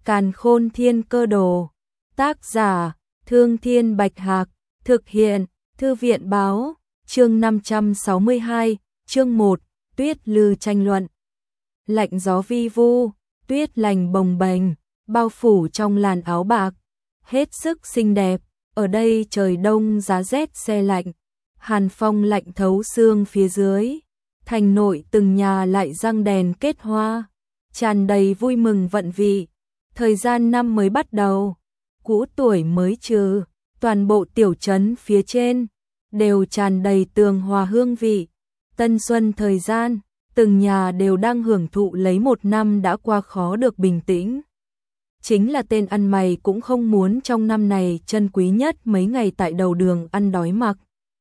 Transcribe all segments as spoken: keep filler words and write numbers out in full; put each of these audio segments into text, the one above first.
Càn Khôn Thiên Cơ Đồ. Tác giả: Thương Thiên Bạch Hạc. Thực hiện: Thư viện Báo. Chương năm trăm sáu mươi hai, chương một, tuyết lư tranh luận. Lạnh gió vi vu, tuyết lành bồng bềnh, bao phủ trong làn áo bạc, hết sức xinh đẹp. Ở đây trời đông giá rét se lạnh, hàn phong lạnh thấu xương phía dưới. Thành nội từng nhà lại răng đèn kết hoa, tràn đầy vui mừng vận vị. Thời gian năm mới bắt đầu, cũ tuổi mới trừ, toàn bộ tiểu trấn phía trên đều tràn đầy tường hòa hương vị. Tân xuân thời gian, từng nhà đều đang hưởng thụ lấy một năm đã qua khó được bình tĩnh. Chính là tên ăn mày cũng không muốn trong năm này chân quý nhất mấy ngày tại đầu đường ăn đói mặc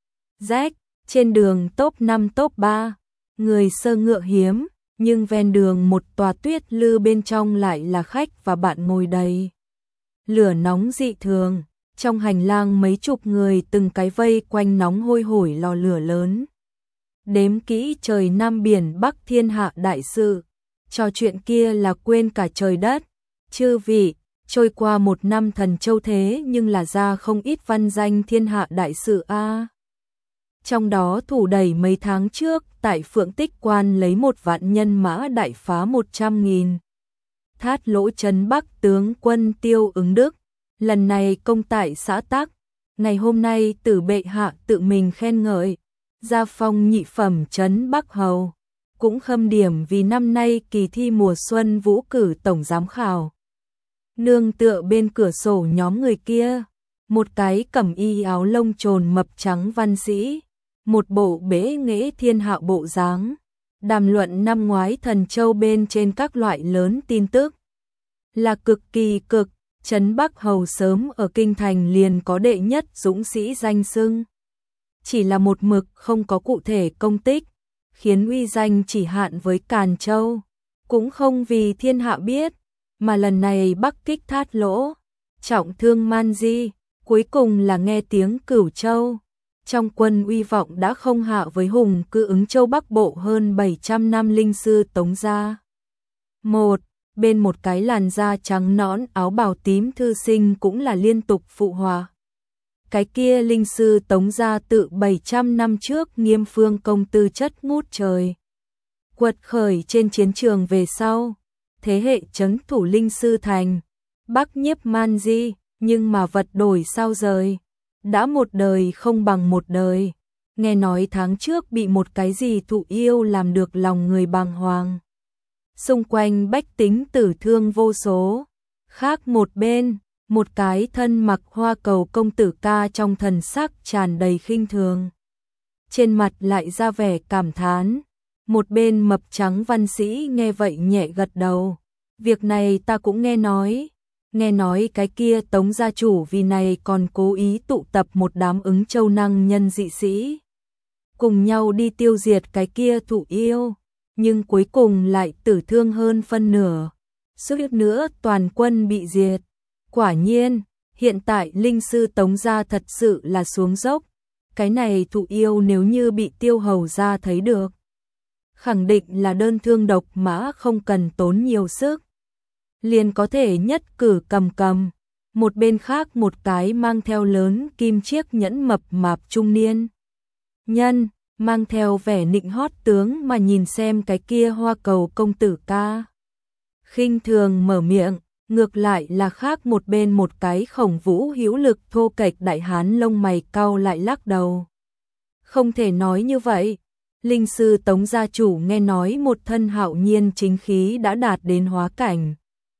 rách, trên đường top năm top ba, người sơ ngựa hiếm, nhưng ven đường một tòa tuyết lư bên trong lại là khách và bạn ngồi đầy. Lửa nóng dị thường, trong hành lang mấy chục người từng cái vây quanh nóng hôi hổi lò lửa lớn. Đếm kỹ trời Nam biển Bắc thiên hạ đại sự, trò chuyện kia là quên cả trời đất. Chư vị, trôi qua một năm thần châu thế nhưng là ra không ít văn danh thiên hạ đại sự a. À. Trong đó thủ đẩy mấy tháng trước tại Phượng Tích Quan lấy một vạn nhân mã đại phá một trăm nghìn. Thát lỗ trấn Bắc tướng quân Tiêu Ứng Đức, lần này công tại xã Tắc, ngày hôm nay Tử bệ hạ tự mình khen ngợi, gia phong nhị phẩm trấn Bắc hầu, cũng khâm điểm vì năm nay kỳ thi mùa xuân vũ cử tổng giám khảo. Nương tựa bên cửa sổ nhóm người kia, một cái cẩm y áo lông trồn mập trắng văn sĩ, một bộ bế nghệ thiên hạ bộ dáng, đàm luận năm ngoái thần châu bên trên các loại lớn tin tức. Là cực kỳ cực, trấn Bắc hầu sớm ở kinh thành liền có đệ nhất dũng sĩ danh xưng. Chỉ là một mực không có cụ thể công tích, khiến uy danh chỉ hạn với Càn Châu, cũng không vì thiên hạ biết, mà lần này Bắc kích Thát Lỗ, trọng thương Man Di, cuối cùng là nghe tiếng Cửu Châu. Trong quân uy vọng đã không hạ với hùng cư Ứng Châu Bắc Bộ hơn bảy trăm năm linh sư Tống gia. Một, bên một cái làn da trắng nõn áo bào tím thư sinh cũng là liên tục phụ hòa. Cái kia linh sư Tống gia tự bảy trăm năm trước Nghiêm Phương công tư chất ngút trời. Quật khởi trên chiến trường về sau, thế hệ trấn thủ linh sư thành, Bắc nhiếp Man Di, nhưng mà vật đổi sao rời. Đã một đời không bằng một đời, nghe nói tháng trước bị một cái gì thụ yêu làm được lòng người bàng hoàng. Xung quanh bách tính tử thương vô số, khác một bên, một cái thân mặc hoa cầu công tử ca trong thần sắc tràn đầy khinh thường. Trên mặt lại ra vẻ cảm thán, một bên mập trắng văn sĩ nghe vậy nhẹ gật đầu. Việc này ta cũng nghe nói. Nghe nói cái kia Tống gia chủ vì này còn cố ý tụ tập một đám Ứng Châu năng nhân dị sĩ, cùng nhau đi tiêu diệt cái kia thụ yêu, nhưng cuối cùng lại tử thương hơn phân nửa, suýt nữa toàn quân bị diệt. Quả nhiên, hiện tại linh sư Tống gia thật sự là xuống dốc, cái này thụ yêu nếu như bị Tiêu hầu gia thấy được, khẳng định là đơn thương độc mã không cần tốn nhiều sức, liền có thể nhất cử cầm cầm. Một bên khác một cái mang theo lớn kim chiếc nhẫn mập mạp trung niên nhân, mang theo vẻ nịnh hót tướng mà nhìn xem cái kia hoa cầu công tử ca. Khinh thường mở miệng, ngược lại là khác một bên một cái khổng vũ hữu lực thô kệch đại hán lông mày cau lại lắc đầu. Không thể nói như vậy. Linh sư Tống gia chủ nghe nói một thân hạo nhiên chính khí đã đạt đến hóa cảnh.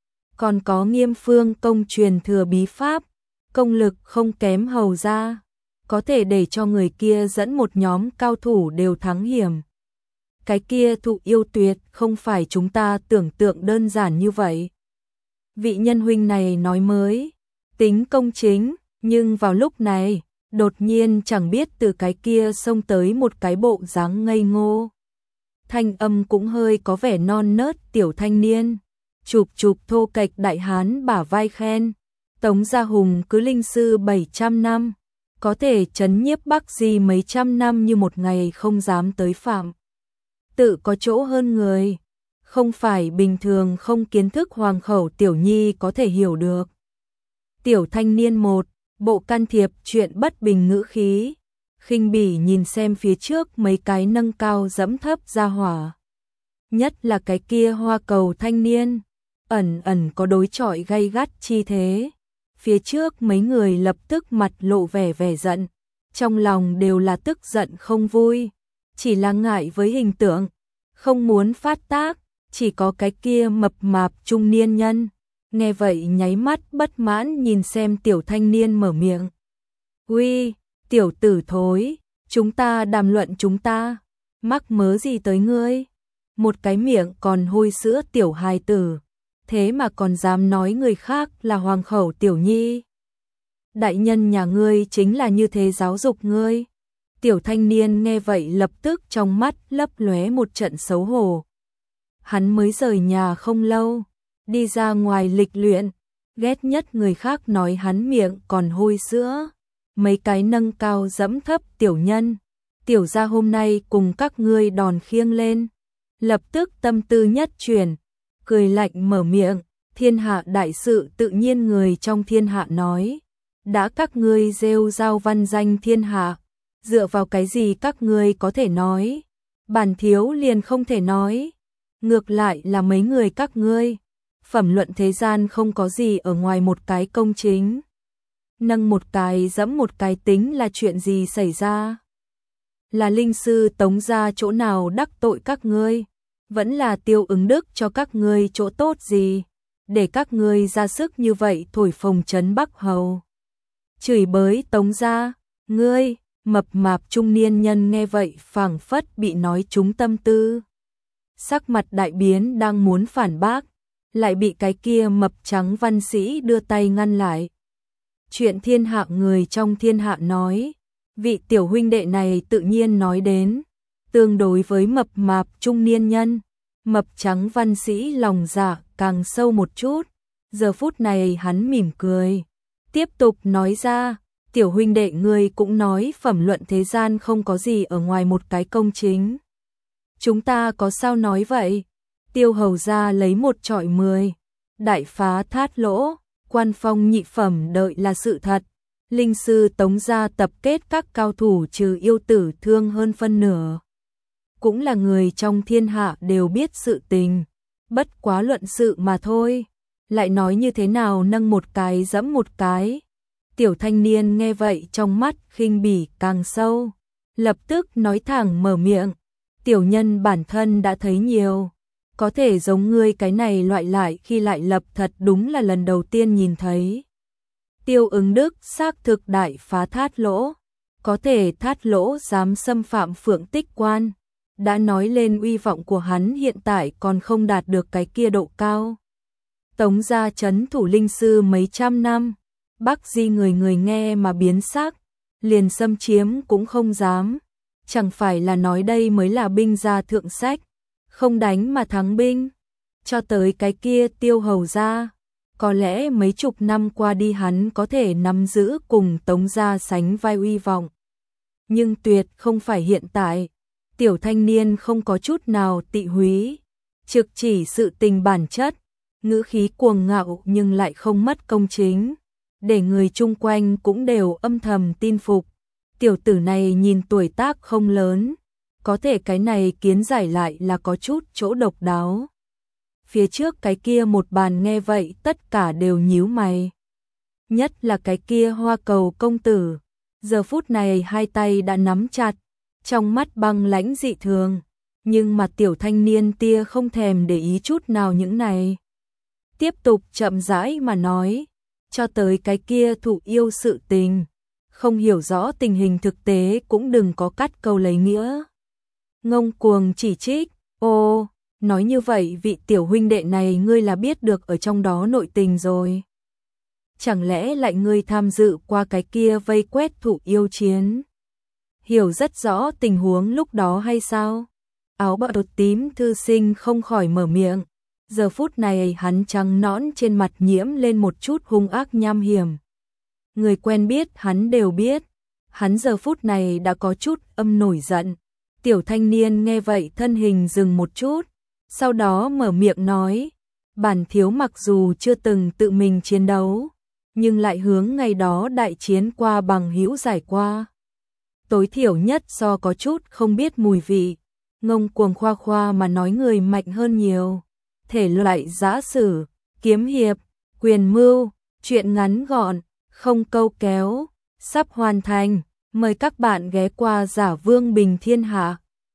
Còn có Nghiêm Phương công truyền thừa bí pháp, công lực không kém hầu gia, có thể để cho người kia dẫn một nhóm cao thủ đều thắng hiểm. Cái kia thụ yêu tuyệt không phải chúng ta tưởng tượng đơn giản như vậy. Vị nhân huynh này nói mới, tính công chính, nhưng vào lúc này, đột nhiên chẳng biết từ cái kia xông tới một cái bộ dáng ngây ngô. Thanh âm cũng hơi có vẻ non nớt tiểu thanh niên. Chụp chụp thô kệch đại hán bả vai khen, Tống gia hùng cứ linh sư bảy trăm năm, có thể trấn nhiếp Bắc Di mấy trăm năm như một ngày không dám tới phạm. Tự có chỗ hơn người, không phải bình thường không kiến thức hoàng khẩu tiểu nhi có thể hiểu được. Tiểu thanh niên một, bộ can thiệp chuyện bất bình ngữ khí, khinh bỉ nhìn xem phía trước mấy cái nâng cao dẫm thấp ra hỏa. Nhất là cái kia hoa cầu thanh niên, ẩn ẩn có đối chọi gay gắt chi thế. Phía trước mấy người lập tức mặt lộ vẻ vẻ giận, trong lòng đều là tức giận không vui, chỉ là ngại với hình tượng, không muốn phát tác, chỉ có cái kia mập mạp trung niên nhân. Nghe vậy nháy mắt bất mãn nhìn xem tiểu thanh niên mở miệng. Uy, tiểu tử thối, chúng ta đàm luận chúng ta, mắc mớ gì tới ngươi? Một cái miệng còn hôi sữa tiểu hài tử, thế mà còn dám nói người khác là hoàng khẩu tiểu nhi. Đại nhân nhà ngươi chính là như thế giáo dục ngươi. Tiểu thanh niên nghe vậy lập tức trong mắt lấp lóe một trận xấu hổ. Hắn mới rời nhà không lâu, đi ra ngoài lịch luyện, ghét nhất người khác nói hắn miệng còn hôi sữa. Mấy cái nâng cao dẫm thấp tiểu nhân, tiểu gia hôm nay cùng các ngươi đòn khiêng lên. Lập tức tâm tư nhất chuyển, cười lạnh mở miệng, thiên hạ đại sự tự nhiên người trong thiên hạ nói. Đã các ngươi rêu rao văn danh thiên hạ, dựa vào cái gì các ngươi có thể nói, bản thiếu liền không thể nói. Ngược lại là mấy người các ngươi, phẩm luận thế gian không có gì ở ngoài một cái công chính. Nâng một cái dẫm một cái tính là chuyện gì xảy ra? Là linh sư Tống gia chỗ nào đắc tội các ngươi? Vẫn là Tiêu Ứng Đức cho các ngươi chỗ tốt gì? Để các ngươi ra sức như vậy thổi phồng trấn Bắc Hầu. Chửi bới Tống gia, ngươi, mập mạp trung niên nhân nghe vậy phảng phất bị nói trúng tâm tư. Sắc mặt đại biến đang muốn phản bác, lại bị cái kia mập trắng văn sĩ đưa tay ngăn lại. Chuyện thiên hạ người trong thiên hạ nói, vị tiểu huynh đệ này tự nhiên nói đến, tương đối với mập mạp trung niên nhân, mập trắng văn sĩ lòng dạ càng sâu một chút. Giờ phút này hắn mỉm cười, tiếp tục nói ra, tiểu huynh đệ ngươi cũng nói phẩm luận thế gian không có gì ở ngoài một cái công chính. Chúng ta có sao nói vậy? Tiêu hầu ra lấy một trọi mười, đại phá thát lỗ, quan phong nhị phẩm đợi là sự thật. Linh sư Tống gia tập kết các cao thủ trừ yêu tử thương hơn phân nửa. Cũng là người trong thiên hạ đều biết sự tình, bất quá luận sự mà thôi. Lại nói như thế nào nâng một cái dẫm một cái. Tiểu thanh niên nghe vậy trong mắt khinh bỉ càng sâu, lập tức nói thẳng mở miệng. Tiểu nhân bản thân đã thấy nhiều, có thể giống ngươi cái này loại lại khi lại lập thật đúng là lần đầu tiên nhìn thấy. Tiêu Ứng Đức xác thực đại phá thát lỗ, có thể thát lỗ dám xâm phạm Phượng Tích Quan, đã nói lên uy vọng của hắn hiện tại còn không đạt được cái kia độ cao. Tống gia trấn thủ linh sư mấy trăm năm, Bắc Di người người nghe mà biến sắc, liền xâm chiếm cũng không dám. Chẳng phải là nói đây mới là binh gia thượng sách, không đánh mà thắng binh. Cho tới cái kia Tiêu hầu gia, có lẽ mấy chục năm qua đi hắn có thể nắm giữ cùng Tống gia sánh vai uy vọng. Nhưng tuyệt không phải hiện tại. Tiểu thanh niên không có chút nào tị húy, trực chỉ sự tình bản chất, ngữ khí cuồng ngạo nhưng lại không mất công chính, để người chung quanh cũng đều âm thầm tin phục. Tiểu tử này nhìn tuổi tác không lớn, có thể cái này kiến giải lại là có chút chỗ độc đáo. Phía trước cái kia một bàn nghe vậy tất cả đều nhíu mày. Nhất là cái kia Hoa Cầu công tử, giờ phút này hai tay đã nắm chặt, trong mắt băng lãnh dị thường, nhưng mà tiểu thanh niên tia không thèm để ý chút nào những này. Tiếp tục chậm rãi mà nói, cho tới cái kia thụ yêu sự tình, không hiểu rõ tình hình thực tế cũng đừng có cắt câu lấy nghĩa. Ngông cuồng chỉ trích, ô, nói như vậy vị tiểu huynh đệ này ngươi là biết được ở trong đó nội tình rồi. Chẳng lẽ lại ngươi tham dự qua cái kia vây quét thụ yêu chiến? Hiểu rất rõ tình huống lúc đó hay sao? Áo bào đột tím thư sinh không khỏi mở miệng. Giờ phút này hắn trắng nõn trên mặt nhiễm lên một chút hung ác nham hiểm. Người quen biết hắn đều biết. Hắn giờ phút này đã có chút âm nổi giận. Tiểu thanh niên nghe vậy thân hình dừng một chút. sau đó mở miệng nói, bản thiếu mặc dù chưa từng tự mình chiến đấu, nhưng lại hướng ngày đó đại chiến qua bằng hữu giải qua. Tối thiểu nhất do có chút không biết mùi vị, ngông cuồng khoa khoa mà nói người mạnh hơn nhiều. Thể loại giã sử, kiếm hiệp, quyền mưu, truyện ngắn gọn, không câu kéo, sắp hoàn thành. Mời các bạn ghé qua Giả Vương Bình Thiên Hạ.